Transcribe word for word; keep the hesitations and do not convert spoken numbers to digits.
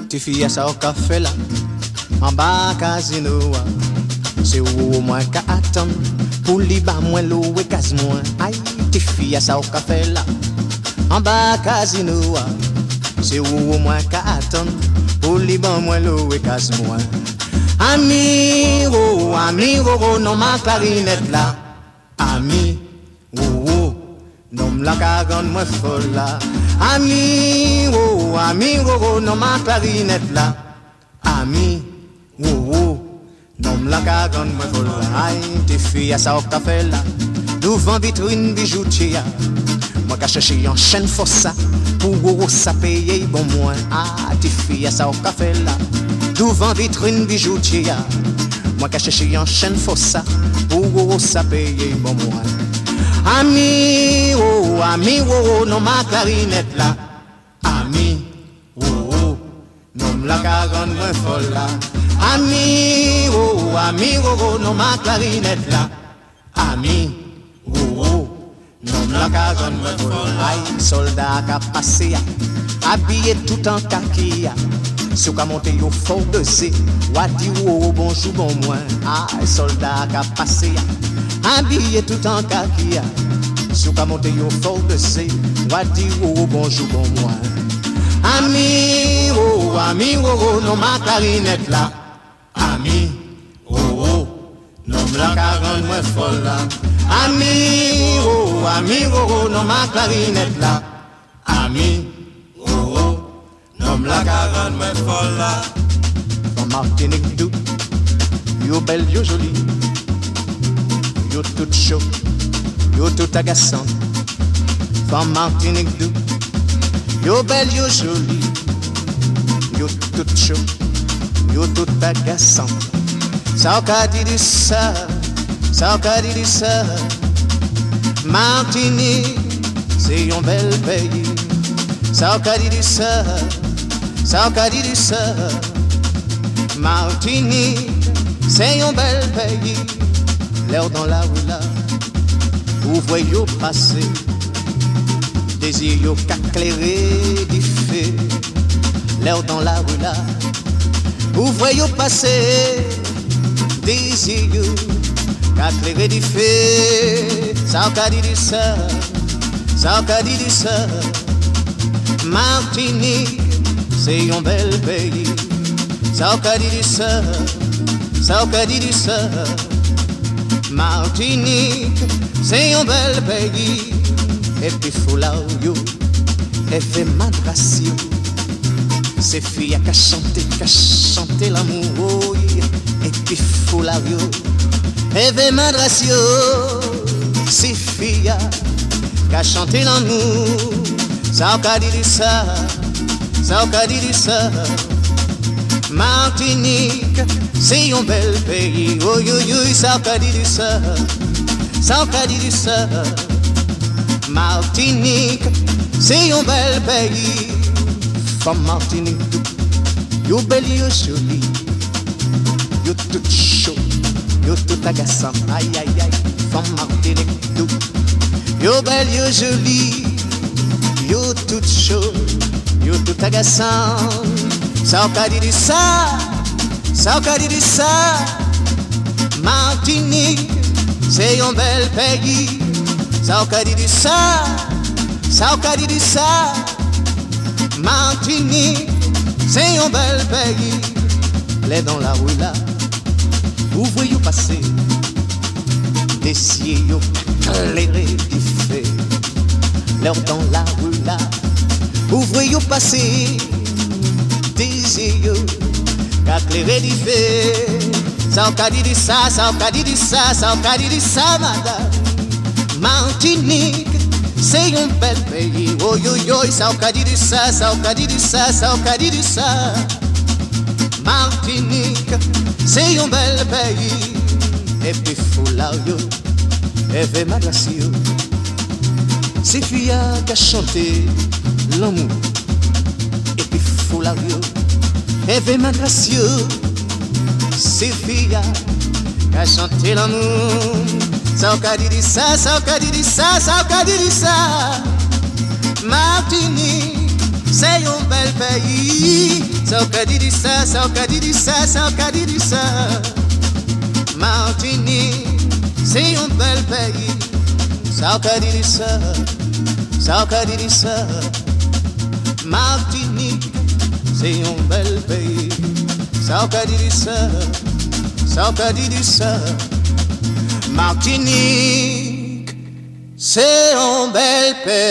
Tu fais ça au café là, en bas casino. C'est où moins qu'à attendre, pour li bas moins loué case moins. Aïe, tu fais ça au café là, en bas casino. C'est où moins qu'à attendre, pour li bas moins loué case moins. Amigo, amigo, non ma clarinette là. Ami, oh oh, non la cagonne moi folle là. Amigo, amigo, non ma clarinette là. Ami, oh oh, non la cagonne moi folle là. Aïe, tes filles à ça au café là, devant vitrine bijoutier. Moi qu'a cherché en chaîne fossa, pour gros ça payer bon moins. Ah, tes filles à ça au café là, devant vitrine bijoutier. Moi qu'a cherché en chaîne fossa, pour gros ça payer bon moins. Ami, oh, ami, oh, non ma clarinette là. Ami, oh, oh, non la caronne moins folle là. Ami, oh, ami, oh, non ma clarinette là. Ami, oh, oh, non la caronne moins folle là. Aïe, soldat qui a passé, habillé tout en kaki. Si vous montez au fort de zé, ou a dit oh bonjour bon moins. Ah, soldat qui a passé, habillé tout en kaki. Si vous montez au fort de zé, ou a dit oh bonjour bon moins. Ami, oh, ami, oh, non ma clarinette là. Ami, oh, oh, non la caronne moins folle là. Ami, oh, ami, oh, non ma clarinette là. Ami, la caronne me folle là. From Martinique d'où, yo belle, yo jolie, yo tout chaud, yo tout agaçant. From Martinique d'où, yo belle, yo jolie, yo tout chaud, yo tout agaçant. Ça qu'a dit ça, ça qu'a dit ça. Martinique, c'est un bel pays. Ça qu'a dit ça. Ça qu'a dit ça, Martinique, c'est un bel pays. L'air dans la rue là, où voyez-vous passer, désir yo qu'éclairé du feu. L'air dans la rue là, où voyez-vous passer, désir yo qu'éclairé du feu. Ça qu'a dit ça, ça qu'a dit ça, Martinique. C'est un bel pays, ça qu'a dit ça, ça qu'a dit ça. Martinique, c'est un bel pays. Et puis Foulayo, et fait madrasio. C'est fille qui a chanté, qui a chanté l'amour. Et puis Foulayo, et fait madrasio. C'est fille qui a chanté l'amour. Ça qu'a dit ça. Ça qu'a dit ça, Martinique, c'est un bel pays. Oh yo yo, ça qu'a dit ça, ça qu'a dit ça, Martinique, c'est un bel pays. From Martinique, yo belle, yo jolie, yo tout chaud, yo tout agaçant. Aïe aïe aïe, from Martinique, yo belle, yo jolie, yo tout chaud. Yo tout agaçant, ça qu'a dit ça, ça qu'a dit ça. Martinique, c'est un bel pays. Ça qu'a dit ça, ça qu'a dit ça. Martinique, c'est un bel pays. Les dans la rue là, où voyez-vous passer, des cieux yo éclairés du feu. L'air dans la rue là. Ouvrez-vous passer, des yeux, qu'éclairer du feu. Ça qu'a dit ça, ça qu'a dit ça, ça qu'a dit ça, madame. Martinique, c'est un bel pays. Oh yo yo, ça qu'a dit ça, ça qu'a dit ça, ça qu'a dit ça. Martinique, c'est un bel pays. Et puis Foulayo, et fait madrasio. C'est fille qui a chanté l'amour, et puis Foulayo, et puis madrasio. C'est fille qui a chanté l'amour. Ça qu'a dit ça, ça qu'a dit ça, ça qu'a dit ça. Martinique, c'est un bel pays. So kadidi sa, so kadidi sa, so kadidi sa. Martinique, c'est un bel pays. So kadidi sa, so kadidi sa. Martinique, c'est un bel pays. So kadidi sa, so kadidi sa. Martinique, c'est un bel pays.